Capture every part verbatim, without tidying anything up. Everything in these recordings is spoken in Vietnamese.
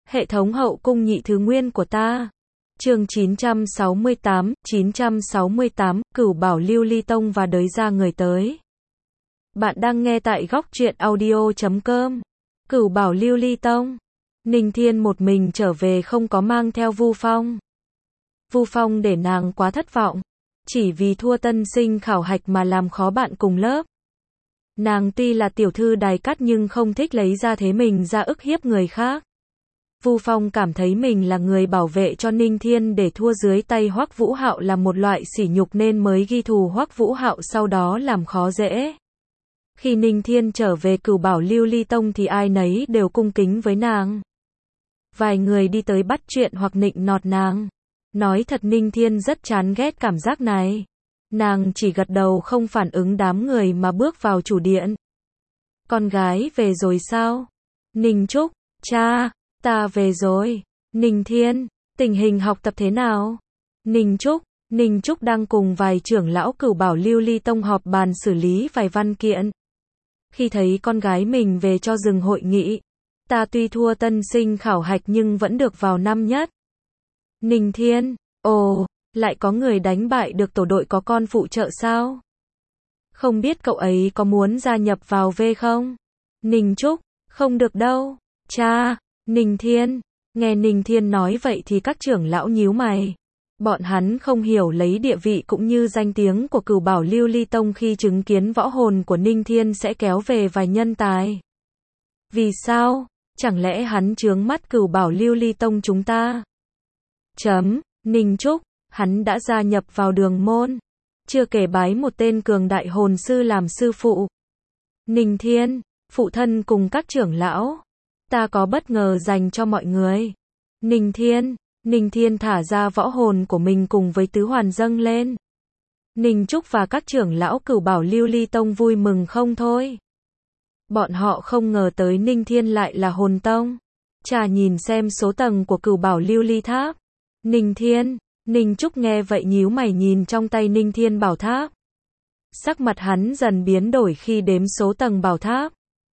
Hệ thống hậu cung nhị thứ nguyên của ta. Chương chín trăm sáu mươi tám, chín trăm sáu mươi tám, Cửu Bảo Lưu Ly Tông và đới ra người tới. Bạn đang nghe tại góc truyện audio chấm com. Cửu Bảo Lưu Ly Tông. Ninh Thiên một mình trở về không có mang theo Vu Phong. Vu Phong để nàng quá thất vọng, chỉ vì thua tân sinh khảo hạch mà làm khó bạn cùng lớp. Nàng tuy là tiểu thư đài cát nhưng không thích lấy ra thế mình ra ức hiếp người khác. Vu Phong cảm thấy mình là người bảo vệ cho Ninh Thiên để thua dưới tay Hoắc Vũ Hạo là một loại sỉ nhục nên mới ghi thù Hoắc Vũ Hạo sau đó làm khó dễ. Khi Ninh Thiên trở về Cửu Bảo Lưu Ly Tông thì ai nấy đều cung kính với nàng. Vài người đi tới bắt chuyện hoặc nịnh nọt nàng. Nói thật Ninh Thiên rất chán ghét cảm giác này. Nàng chỉ gật đầu không phản ứng đám người mà bước vào chủ điện. Con gái về rồi sao? Ninh Trúc, cha, ta về rồi. Ninh Thiên, tình hình học tập thế nào? Ninh Trúc, Ninh Trúc đang cùng vài trưởng lão Cửu Bảo Lưu Ly Tông họp bàn xử lý vài văn kiện. Khi thấy con gái mình về cho dừng hội nghị, ta tuy thua tân sinh khảo hạch nhưng vẫn được vào năm nhất. Ninh Thiên, ồ, lại có người đánh bại được tổ đội có con phụ trợ sao? Không biết cậu ấy có muốn gia nhập vào V không? Ninh Trúc, không được đâu, cha. Ninh Thiên, nghe Ninh Thiên nói vậy thì các trưởng lão nhíu mày. Bọn hắn không hiểu lấy địa vị cũng như danh tiếng của Cửu Bảo Lưu Ly Tông khi chứng kiến võ hồn của Ninh Thiên sẽ kéo về vài nhân tài. Vì sao? Chẳng lẽ hắn chướng mắt Cửu Bảo Lưu Ly Tông chúng ta? Chấm, Ninh Trúc, hắn đã gia nhập vào đường môn. Chưa kể bái một tên cường đại hồn sư làm sư phụ. Ninh Thiên, phụ thân cùng các trưởng lão. Ta có bất ngờ dành cho mọi người. Ninh Thiên, Ninh Thiên thả ra võ hồn của mình cùng với tứ hoàn dâng lên. Ninh Trúc và các trưởng lão Cửu Bảo Lưu Ly Tông vui mừng không thôi. Bọn họ không ngờ tới Ninh Thiên lại là hồn tông. Chà nhìn xem số tầng của Cửu Bảo Lưu Ly Tháp. Ninh Thiên, Ninh Trúc nghe vậy nhíu mày nhìn trong tay Ninh Thiên bảo tháp. Sắc mặt hắn dần biến đổi khi đếm số tầng bảo tháp.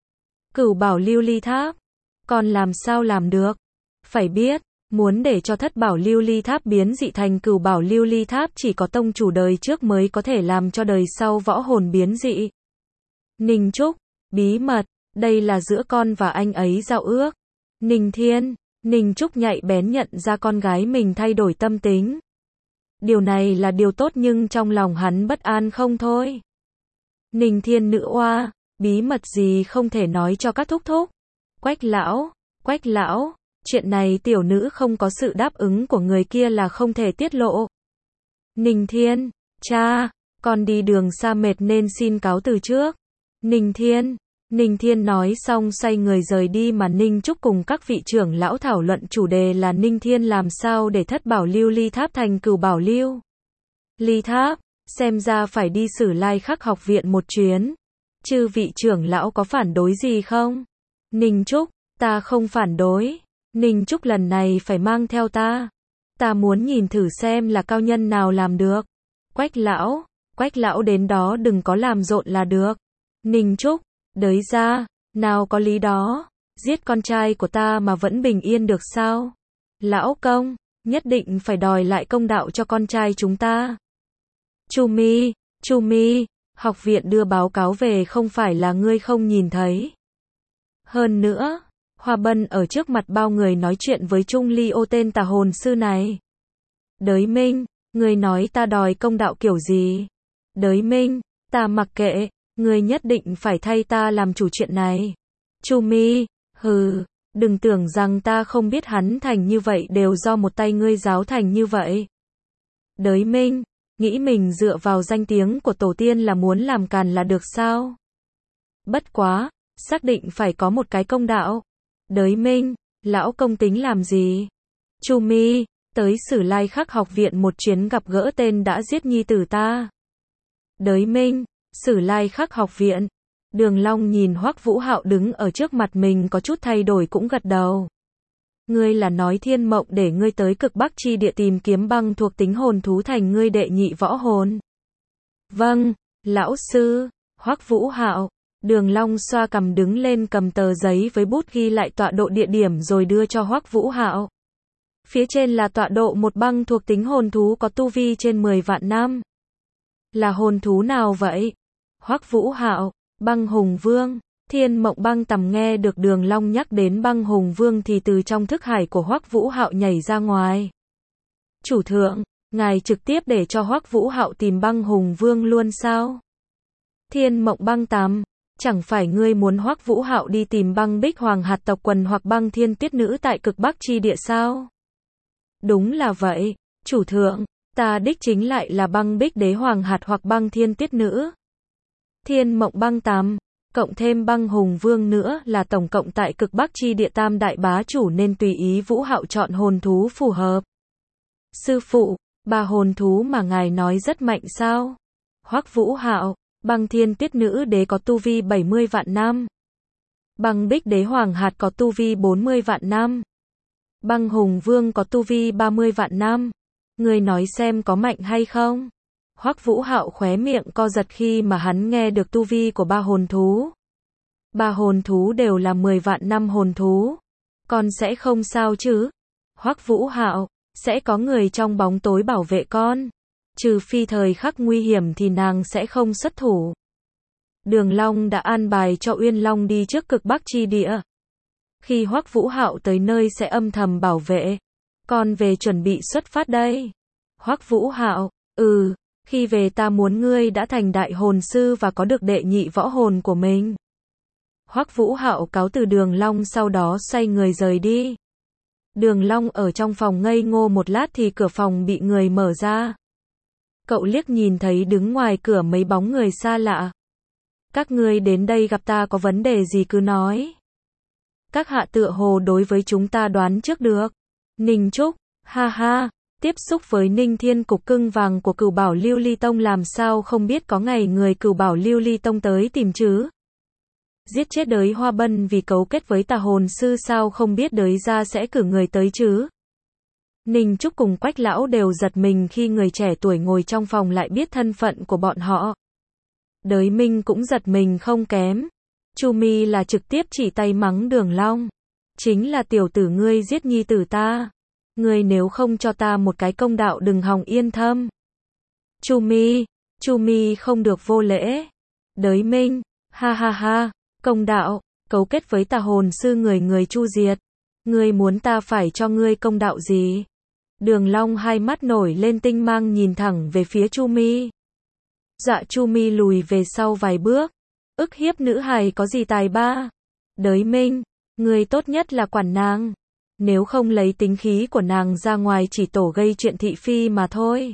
Cửu Bảo Lưu Ly Tháp. Còn làm sao làm được? Phải biết, muốn để cho Thất Bảo Lưu Ly Tháp biến dị thành Cửu Bảo Lưu Ly Tháp chỉ có tông chủ đời trước mới có thể làm cho đời sau võ hồn biến dị. Ninh Trúc, bí mật, đây là giữa con và anh ấy giao ước. Ninh Thiên, Ninh Trúc nhạy bén nhận ra con gái mình thay đổi tâm tính. Điều này là điều tốt nhưng trong lòng hắn bất an không thôi. Ninh Thiên nữ oa, bí mật gì không thể nói cho các thúc thúc. Quách lão, Quách lão, chuyện này tiểu nữ không có sự đáp ứng của người kia là không thể tiết lộ. Ninh Thiên, cha, con đi đường xa mệt nên xin cáo từ trước. Ninh Thiên, Ninh Thiên nói xong xoay người rời đi mà Ninh Trúc cùng các vị trưởng lão thảo luận chủ đề là Ninh Thiên làm sao để Thất Bảo Lưu Ly Tháp thành Cửu Bảo Lưu Ly Tháp, xem ra phải đi Sử Lai Khắc học viện một chuyến. Chư vị trưởng lão có phản đối gì không? Ninh Trúc, ta không phản đối. Ninh Trúc lần này phải mang theo ta. Ta muốn nhìn thử xem là cao nhân nào làm được. Quách lão, Quách lão đến đó đừng có làm rộn là được. Ninh Trúc, đới ra, nào có lý đó. Giết con trai của ta mà vẫn bình yên được sao? Lão công, nhất định phải đòi lại công đạo cho con trai chúng ta. Chu Mi, Chu Mi, học viện đưa báo cáo về không phải là ngươi không nhìn thấy. Hơn nữa, Hoa Bân ở trước mặt bao người nói chuyện với Trung Ly ô tên tà hồn sư này. Đới Minh, ngươi nói ta đòi công đạo kiểu gì? Đới Minh, ta mặc kệ, ngươi nhất định phải thay ta làm chủ chuyện này. Chu Mi, hừ, đừng tưởng rằng ta không biết hắn thành như vậy đều do một tay ngươi giáo thành như vậy. Đới Minh, nghĩ mình dựa vào danh tiếng của tổ tiên là muốn làm càn là được sao? Bất quá, xác định phải có một cái công đạo. Đới Minh, lão công tính làm gì? Chu Mi, tới Sử Lai Khắc học viện một chuyến gặp gỡ tên đã giết nhi tử ta. Đới Minh, Sử Lai Khắc học viện. Đường Long nhìn Hoắc Vũ Hạo đứng ở trước mặt mình có chút thay đổi cũng gật đầu. Ngươi là nói Thiên Mộng để ngươi tới cực Bắc chi địa tìm kiếm băng thuộc tính hồn thú thành ngươi đệ nhị võ hồn. Vâng, lão sư. Hoắc Vũ Hạo, Đường Long xoa cằm đứng lên cầm tờ giấy với bút ghi lại tọa độ địa điểm rồi đưa cho Hoắc Vũ Hạo. Phía trên là tọa độ một băng thuộc tính hồn thú có tu vi trên mười vạn năm. Là hồn thú nào vậy? Hoắc Vũ Hạo, Băng Hùng Vương. Thiên Mộng Băng Tầm nghe được Đường Long nhắc đến Băng Hùng Vương thì từ trong thức hải của Hoắc Vũ Hạo nhảy ra ngoài. Chủ thượng, ngài trực tiếp để cho Hoắc Vũ Hạo tìm Băng Hùng Vương luôn sao? Thiên Mộng Băng Tầm, chẳng phải ngươi muốn Hoắc Vũ Hạo đi tìm Băng Bích Hoàng hạt tộc quần hoặc Băng Thiên Tuyết Nữ tại cực Bắc chi địa sao? Đúng là vậy, chủ thượng, ta đích chính lại là Băng Bích Đế Hoàng hạt hoặc Băng Thiên Tuyết Nữ. Thiên Mộng Băng Tầm, cộng thêm Băng Hùng Vương nữa là tổng cộng tại cực Bắc chi địa tam đại bá chủ nên tùy ý Vũ Hạo chọn hồn thú phù hợp. Sư phụ, ba hồn thú mà ngài nói rất mạnh sao? Hoắc Vũ Hạo, Băng Thiên Tuyết Nữ Đế có tu vi bảy mươi vạn năm. Băng Bích Đế Hoàng hạt có tu vi bốn mươi vạn năm. Băng Hùng Vương có tu vi ba mươi vạn năm. Ngươi nói xem có mạnh hay không? Hoắc Vũ Hạo khóe miệng co giật khi mà hắn nghe được tu vi của ba hồn thú. Ba hồn thú đều là mười vạn năm hồn thú. Con sẽ không sao chứ? Hoắc Vũ Hạo, sẽ có người trong bóng tối bảo vệ con. Trừ phi thời khắc nguy hiểm thì nàng sẽ không xuất thủ. Đường Long đã an bài cho Uyên Long đi trước cực Bắc chi địa. Khi Hoắc Vũ Hạo tới nơi sẽ âm thầm bảo vệ. Con về chuẩn bị xuất phát đây. Hoắc Vũ Hạo, ừ, khi về ta muốn ngươi đã thành đại hồn sư và có được đệ nhị võ hồn của mình. Hoắc Vũ Hạo cáo từ Đường Long sau đó xoay người rời đi. Đường Long ở trong phòng ngây ngô một lát thì cửa phòng bị người mở ra. Cậu liếc nhìn thấy đứng ngoài cửa mấy bóng người xa lạ. Các ngươi đến đây gặp ta có vấn đề gì cứ nói. Các hạ tựa hồ đối với chúng ta đoán trước được. Ninh Trúc, ha ha, tiếp xúc với Ninh Thiên cục cưng vàng của Cửu Bảo Lưu Ly Tông làm sao không biết có ngày người Cửu Bảo Lưu Ly Tông tới tìm chứ. Giết chết đới Hoa Bân vì cấu kết với tà hồn sư sao không biết đới gia sẽ cử người tới chứ. Ninh Trúc cùng Quách lão đều giật mình khi người trẻ tuổi ngồi trong phòng lại biết thân phận của bọn họ. Đới Minh cũng giật mình không kém. Chu Mi là trực tiếp chỉ tay mắng Đường Long. Chính là tiểu tử ngươi giết nhi tử ta. Ngươi nếu không cho ta một cái công đạo đừng hòng yên thâm. Chu Mi, Chu Mi không được vô lễ. Đới Minh, ha ha ha, công đạo, cấu kết với tà hồn sư người người chu diệt. Ngươi muốn ta phải cho ngươi công đạo gì? Đường Long hai mắt nổi lên tinh mang nhìn thẳng về phía Chu Mi. Dạ Chu Mi lùi về sau vài bước. Ức hiếp nữ hài có gì tài ba? Đới Minh, ngươi tốt nhất là quản nàng. Nếu không lấy tính khí của nàng ra ngoài chỉ tổ gây chuyện thị phi mà thôi.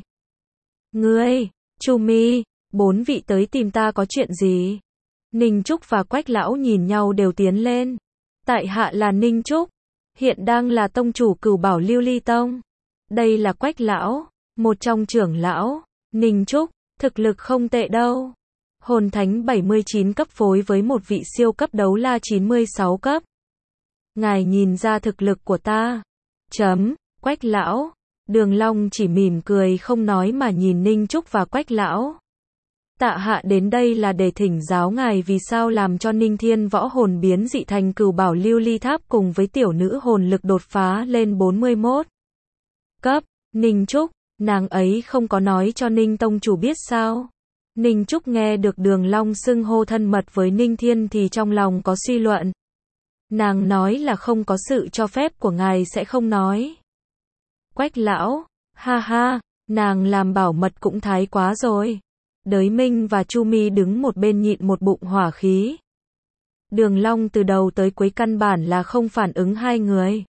Ngươi, Chu Mi, bốn vị tới tìm ta có chuyện gì? Ninh Trúc và Quách lão nhìn nhau đều tiến lên. Tại hạ là Ninh Trúc, hiện đang là tông chủ Cửu Bảo Lưu Ly Tông. Đây là Quách lão, một trong trưởng lão. Ninh Trúc, thực lực không tệ đâu. Hồn thánh bảy mươi chín cấp phối với một vị siêu cấp đấu la chín mươi sáu cấp. Ngài nhìn ra thực lực của ta. Chấm, Quách lão. Đường Long chỉ mỉm cười không nói mà nhìn Ninh Trúc và Quách lão. Tạ hạ đến đây là để thỉnh giáo ngài vì sao làm cho Ninh Thiên võ hồn biến dị thành Cửu Bảo Lưu Ly Tháp cùng với tiểu nữ hồn lực đột phá lên bốn mươi mốt cấp. Ninh Trúc, nàng ấy không có nói cho Ninh tông chủ biết sao? Ninh Trúc nghe được Đường Long xưng hô thân mật với Ninh Thiên thì trong lòng có suy luận. Nàng nói là không có sự cho phép của ngài sẽ không nói. Quách lão, ha ha, nàng làm bảo mật cũng thái quá rồi. Đới Minh và Chu Mi đứng một bên nhịn một bụng hỏa khí. Đường Long từ đầu tới cuối căn bản là không phản ứng hai người.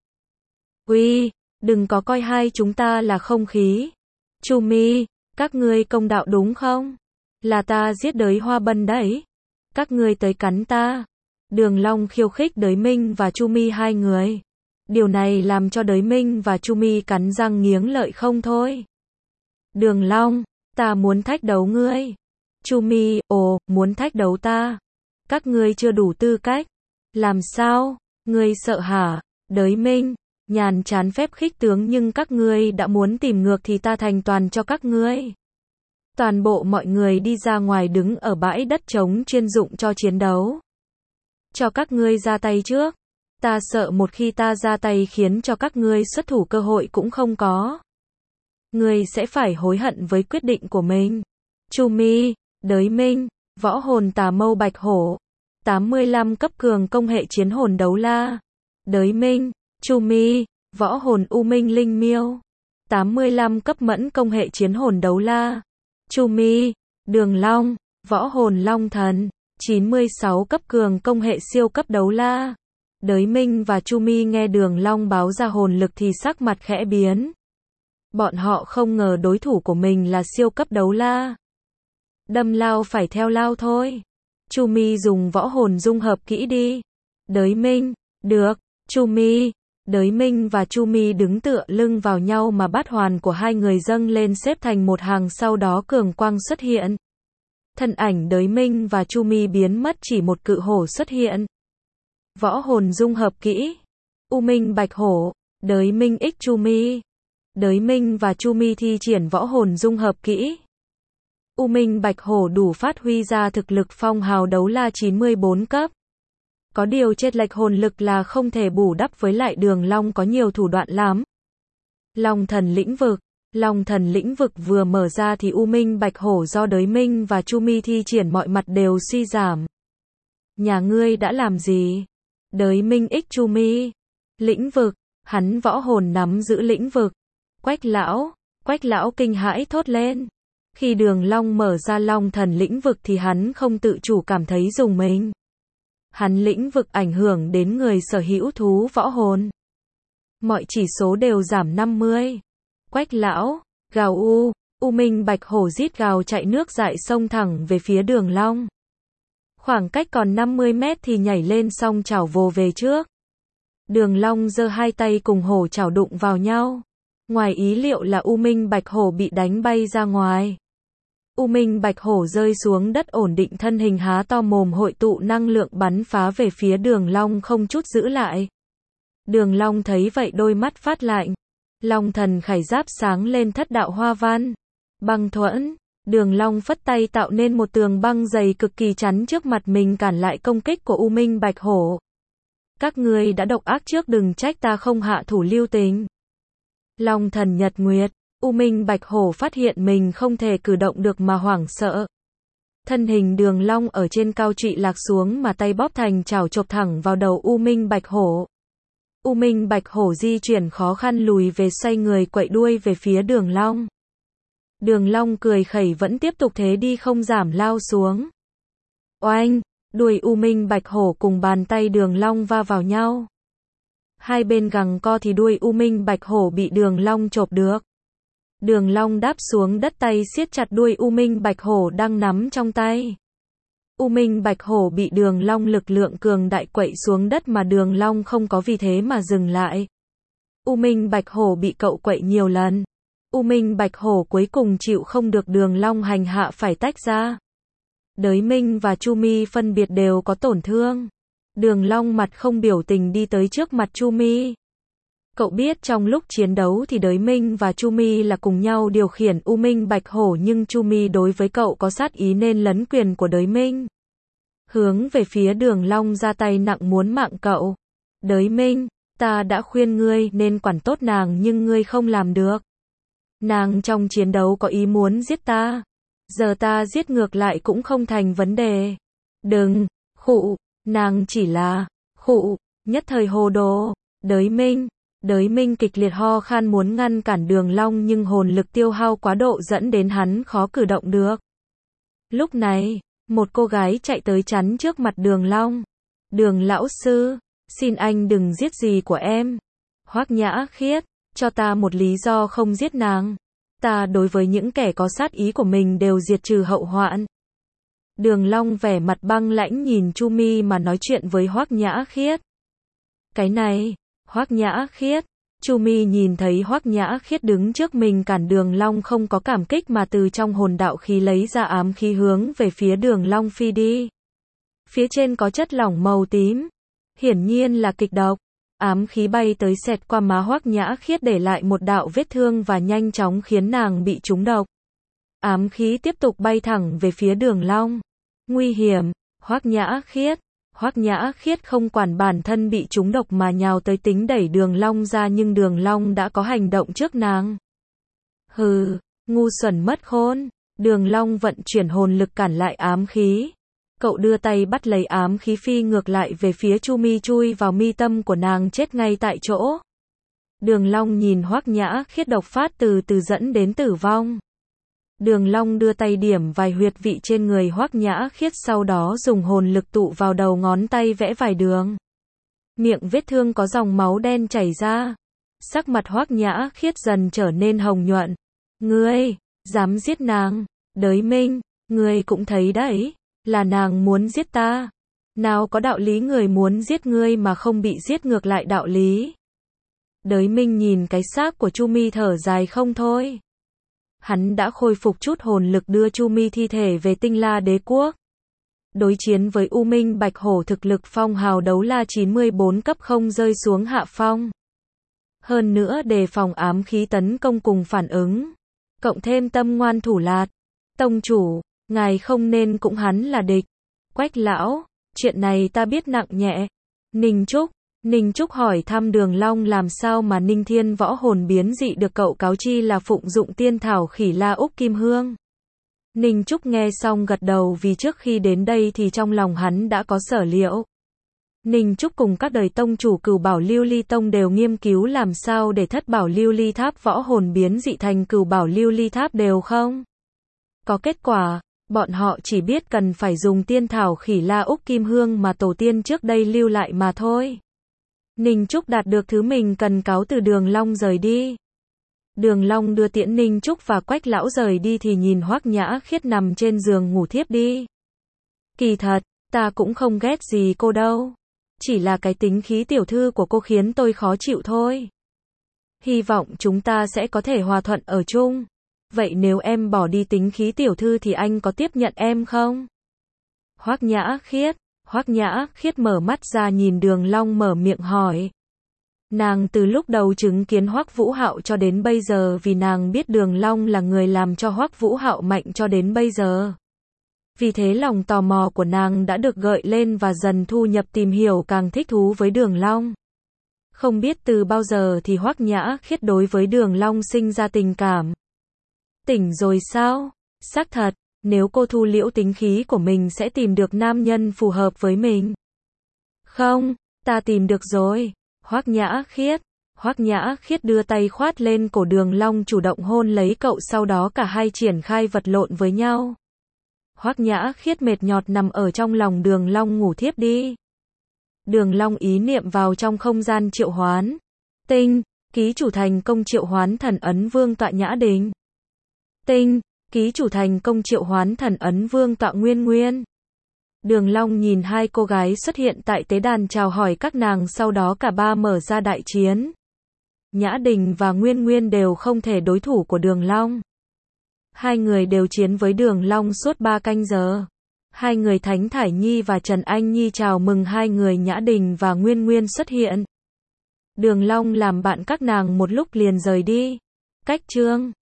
Uy, đừng có coi hai chúng ta là không khí. Chu Mi, các ngươi công đạo đúng không? Là ta giết đới Hoa Bân đấy. Các ngươi tới cắn ta. Đường Long khiêu khích Đới Minh và Chu Mi hai người. Điều này làm cho Đới Minh và Chu Mi cắn răng nghiến lợi không thôi. Đường Long, ta muốn thách đấu ngươi. Chu Mi, ồ, muốn thách đấu ta. Các ngươi chưa đủ tư cách. Làm sao? Ngươi sợ hả? Đới Minh, nhàn chán phép khích tướng nhưng các ngươi đã muốn tìm ngược thì ta thành toàn cho các ngươi. Toàn bộ mọi người đi ra ngoài đứng ở bãi đất trống chuyên dụng cho chiến đấu. cho các ngươi ra tay trước. Ta sợ một khi ta ra tay khiến cho các ngươi xuất thủ cơ hội cũng không có. Ngươi sẽ phải hối hận với quyết định của mình. Chu Mi, Đới Minh, võ hồn tà mâu bạch hổ. tám mươi lăm cấp cường công hệ chiến hồn đấu la. Đới Minh, Chu Mi, võ hồn u minh linh miêu. tám mươi lăm cấp mẫn công hệ chiến hồn đấu la. Chu Mi, Đường Long, võ hồn long thần. chín mươi sáu cấp cường công hệ siêu cấp đấu la. Đới Minh và Chu Mi nghe Đường Long báo ra hồn lực thì sắc mặt khẽ biến. Bọn họ không ngờ đối thủ của mình là siêu cấp đấu la. Đâm lao phải theo lao thôi. Chu Mi dùng võ hồn dung hợp kỹ đi. Đới Minh, được. Chu Mi, Đới Minh và Chu Mi đứng tựa lưng vào nhau mà bát hoàn của hai người dâng lên xếp thành một hàng, sau đó cường quang xuất hiện. Thân ảnh Đới Minh và Chu Mi biến mất, chỉ một cự hổ xuất hiện. Võ hồn dung hợp kỹ. U Minh Bạch Hổ, Đới Minh x Chu Mi. Đới Minh và Chu Mi thi triển võ hồn dung hợp kỹ. U Minh Bạch Hổ đủ phát huy ra thực lực phong hào đấu la chín mươi bốn cấp. Có điều chênh lệch hồn lực là không thể bù đắp, với lại Đường Long có nhiều thủ đoạn lắm. Long thần lĩnh vực. Long thần lĩnh vực vừa mở ra thì U Minh Bạch Hổ do Đới Minh và Chu Mi thi triển mọi mặt đều suy giảm. Nhà ngươi đã làm gì? Đới Minh x Chu Mi. Lĩnh vực. Hắn võ hồn nắm giữ lĩnh vực. Quách lão. Quách lão kinh hãi thốt lên. Khi Đường Long mở ra long thần lĩnh vực thì hắn không tự chủ cảm thấy rùng mình. Hắn lĩnh vực ảnh hưởng đến người sở hữu thú võ hồn. Mọi chỉ số đều giảm năm mươi. Quách lão, gào u, U Minh Bạch Hổ rít gào chạy nước dại xông thẳng về phía Đường Long. Khoảng cách còn năm mươi mét thì nhảy lên song chảo vồ về trước. Đường Long giơ hai tay cùng hổ chảo đụng vào nhau. Ngoài ý liệu là U Minh Bạch Hổ bị đánh bay ra ngoài. U Minh Bạch Hổ rơi xuống đất ổn định thân hình, há to mồm hội tụ năng lượng bắn phá về phía Đường Long không chút giữ lại. Đường Long thấy vậy đôi mắt phát lạnh. Long thần khải giáp sáng lên thất đạo hoa văn. Băng thuẫn. Đường Long phất tay tạo nên một tường băng dày cực kỳ chắn trước mặt mình, cản lại công kích của U Minh Bạch Hổ. Các ngươi đã độc ác trước, đừng trách ta không hạ thủ lưu tình. Long thần nhật nguyệt. U Minh Bạch Hổ phát hiện mình không thể cử động được mà hoảng sợ. Thân hình Đường Long ở trên cao trụy lạc xuống mà tay bóp thành chảo chộp thẳng vào đầu U Minh Bạch Hổ. U Minh Bạch Hổ di chuyển khó khăn lùi về, xoay người quậy đuôi về phía Đường Long. Đường Long cười khẩy vẫn tiếp tục thế đi không giảm lao xuống. Oanh, đuôi U Minh Bạch Hổ cùng bàn tay Đường Long va vào nhau. Hai bên gằng co thì đuôi U Minh Bạch Hổ bị Đường Long chộp được. Đường Long đáp xuống đất, tay siết chặt đuôi U Minh Bạch Hổ đang nắm trong tay. U Minh Bạch Hổ bị Đường Long lực lượng cường đại quậy xuống đất mà Đường Long không có vì thế mà dừng lại. U Minh Bạch Hổ bị cậu quậy nhiều lần. U Minh Bạch Hổ cuối cùng chịu không được Đường Long hành hạ phải tách ra. Đới Minh và Chu Mi phân biệt đều có tổn thương. Đường Long mặt không biểu tình đi tới trước mặt Chu Mi. Cậu biết trong lúc chiến đấu thì Đới Minh và Chu Mi là cùng nhau điều khiển U Minh Bạch Hổ, nhưng Chu Mi đối với cậu có sát ý nên lấn quyền của Đới Minh. Hướng về phía Đường Long ra tay nặng muốn mạng cậu. Đới Minh, ta đã khuyên ngươi nên quản tốt nàng nhưng ngươi không làm được. Nàng trong chiến đấu có ý muốn giết ta. Giờ ta giết ngược lại cũng không thành vấn đề. Đừng, khụ, nàng chỉ là, khụ, nhất thời hồ đồ. Đới Minh. Đới Minh kịch liệt ho khan muốn ngăn cản Đường Long nhưng hồn lực tiêu hao quá độ dẫn đến hắn khó cử động được. Lúc này, một cô gái chạy tới chắn trước mặt Đường Long. Đường lão sư, xin anh đừng giết gì của em. Hoắc Nhã Khiết, cho ta một lý do không giết nàng. Ta đối với những kẻ có sát ý của mình đều diệt trừ hậu hoạn. Đường Long vẻ mặt băng lãnh nhìn Chu Mi mà nói chuyện với Hoắc Nhã Khiết. Cái này, Hoắc Nhã Khiết, Chu Mi nhìn thấy Hoắc Nhã Khiết đứng trước mình cản Đường Long không có cảm kích mà từ trong hồn đạo khí lấy ra ám khí hướng về phía Đường Long phi đi. Phía trên có chất lỏng màu tím, hiển nhiên là kịch độc. Ám khí bay tới xẹt qua má Hoắc Nhã Khiết để lại một đạo vết thương và nhanh chóng khiến nàng bị trúng độc. Ám khí tiếp tục bay thẳng về phía Đường Long. Nguy hiểm, Hoắc Nhã Khiết, Hoắc Nhã Khiết không quản bản thân bị trúng độc mà nhào tới tính đẩy Đường Long ra nhưng Đường Long đã có hành động trước nàng. Hừ, ngu xuẩn mất khôn. Đường Long vận chuyển hồn lực cản lại ám khí. Cậu đưa tay bắt lấy ám khí phi ngược lại về phía Chu Mi chui vào mi tâm của nàng chết ngay tại chỗ. Đường Long nhìn Hoắc Nhã Khiết độc phát từ từ dẫn đến tử vong. Đường Long đưa tay điểm vài huyệt vị trên người Hoắc Nhã Khiết sau đó dùng hồn lực tụ vào đầu ngón tay vẽ vài đường. Miệng vết thương có dòng máu đen chảy ra. Sắc mặt Hoắc Nhã Khiết dần trở nên hồng nhuận. Ngươi, dám giết nàng, Đới Minh, ngươi cũng thấy đấy, là nàng muốn giết ta. Nào có đạo lý người muốn giết ngươi mà không bị giết ngược lại đạo lý. Đới Minh nhìn cái xác của Chu Mi thở dài không thôi. Hắn đã khôi phục chút hồn lực đưa Chu Mi thi thể về Tinh La Đế Quốc. Đối chiến với U Minh Bạch Hổ thực lực phong hào đấu la chín mươi bốn cấp không rơi xuống hạ phong. Hơn nữa đề phòng ám khí tấn công cùng phản ứng. Cộng thêm tâm ngoan thủ lạt. Tông chủ, ngài không nên cũng hắn là địch. Quách lão, chuyện này ta biết nặng nhẹ. Ninh Trúc, Ninh Trúc hỏi thăm Đường Long làm sao mà Ninh Thiên võ hồn biến dị được cậu cáo chi là phụng dụng tiên thảo Khỉ La Úc Kim Hương. Ninh Trúc nghe xong gật đầu vì trước khi đến đây thì trong lòng hắn đã có sở liệu. Ninh Trúc cùng các đời tông chủ Cửu Bảo Lưu Ly Tông đều nghiên cứu làm sao để Thất Bảo Lưu Ly Tháp võ hồn biến dị thành Cửu Bảo Lưu Ly Tháp đều không có kết quả. Bọn họ chỉ biết cần phải dùng tiên thảo Khỉ La Úc Kim Hương mà tổ tiên trước đây lưu lại mà thôi. Ninh Trúc đạt được thứ mình cần cáo từ Đường Long rời đi. Đường Long đưa tiễn Ninh Trúc và Quách lão rời đi thì nhìn Hoắc Nhã Khiết nằm trên giường ngủ thiếp đi. Kỳ thật, ta cũng không ghét gì cô đâu. Chỉ là cái tính khí tiểu thư của cô khiến tôi khó chịu thôi. Hy vọng chúng ta sẽ có thể hòa thuận ở chung. Vậy nếu em bỏ đi tính khí tiểu thư thì anh có tiếp nhận em không? Hoắc Nhã Khiết, Hoắc Nhã Khiết mở mắt ra nhìn Đường Long mở miệng hỏi. Nàng từ lúc đầu chứng kiến Hoắc Vũ Hạo cho đến bây giờ vì nàng biết Đường Long là người làm cho Hoắc Vũ Hạo mạnh cho đến bây giờ. Vì thế lòng tò mò của nàng đã được gợi lên và dần thu nhập tìm hiểu càng thích thú với Đường Long. Không biết từ bao giờ thì Hoắc Nhã Khiết đối với Đường Long sinh ra tình cảm. Tỉnh rồi sao? Xác thật, nếu cô thu liễu tính khí của mình sẽ tìm được nam nhân phù hợp với mình. Không, ta tìm được rồi. Hoắc Nhã Khiết. Hoắc Nhã Khiết đưa tay khoát lên cổ Đường Long chủ động hôn lấy cậu sau đó cả hai triển khai vật lộn với nhau. Hoắc Nhã Khiết mệt nhọt nằm ở trong lòng Đường Long ngủ thiếp đi. Đường Long ý niệm vào trong không gian triệu hoán. Tinh, ký chủ thành công triệu hoán thần ấn vương tọa Nhã Đình. Tinh, ký chủ thành công triệu hoán thần ấn vương tọa Nguyên Nguyên. Đường Long nhìn hai cô gái xuất hiện tại tế đàn chào hỏi các nàng sau đó cả ba mở ra đại chiến. Nhã Đình và Nguyên Nguyên đều không thể đối thủ của Đường Long. Hai người đều chiến với Đường Long suốt ba canh giờ. Hai người Thánh Thải Nhi và Trần Anh Nhi chào mừng hai người Nhã Đình và Nguyên Nguyên xuất hiện. Đường Long làm bạn các nàng một lúc liền rời đi. Cách chương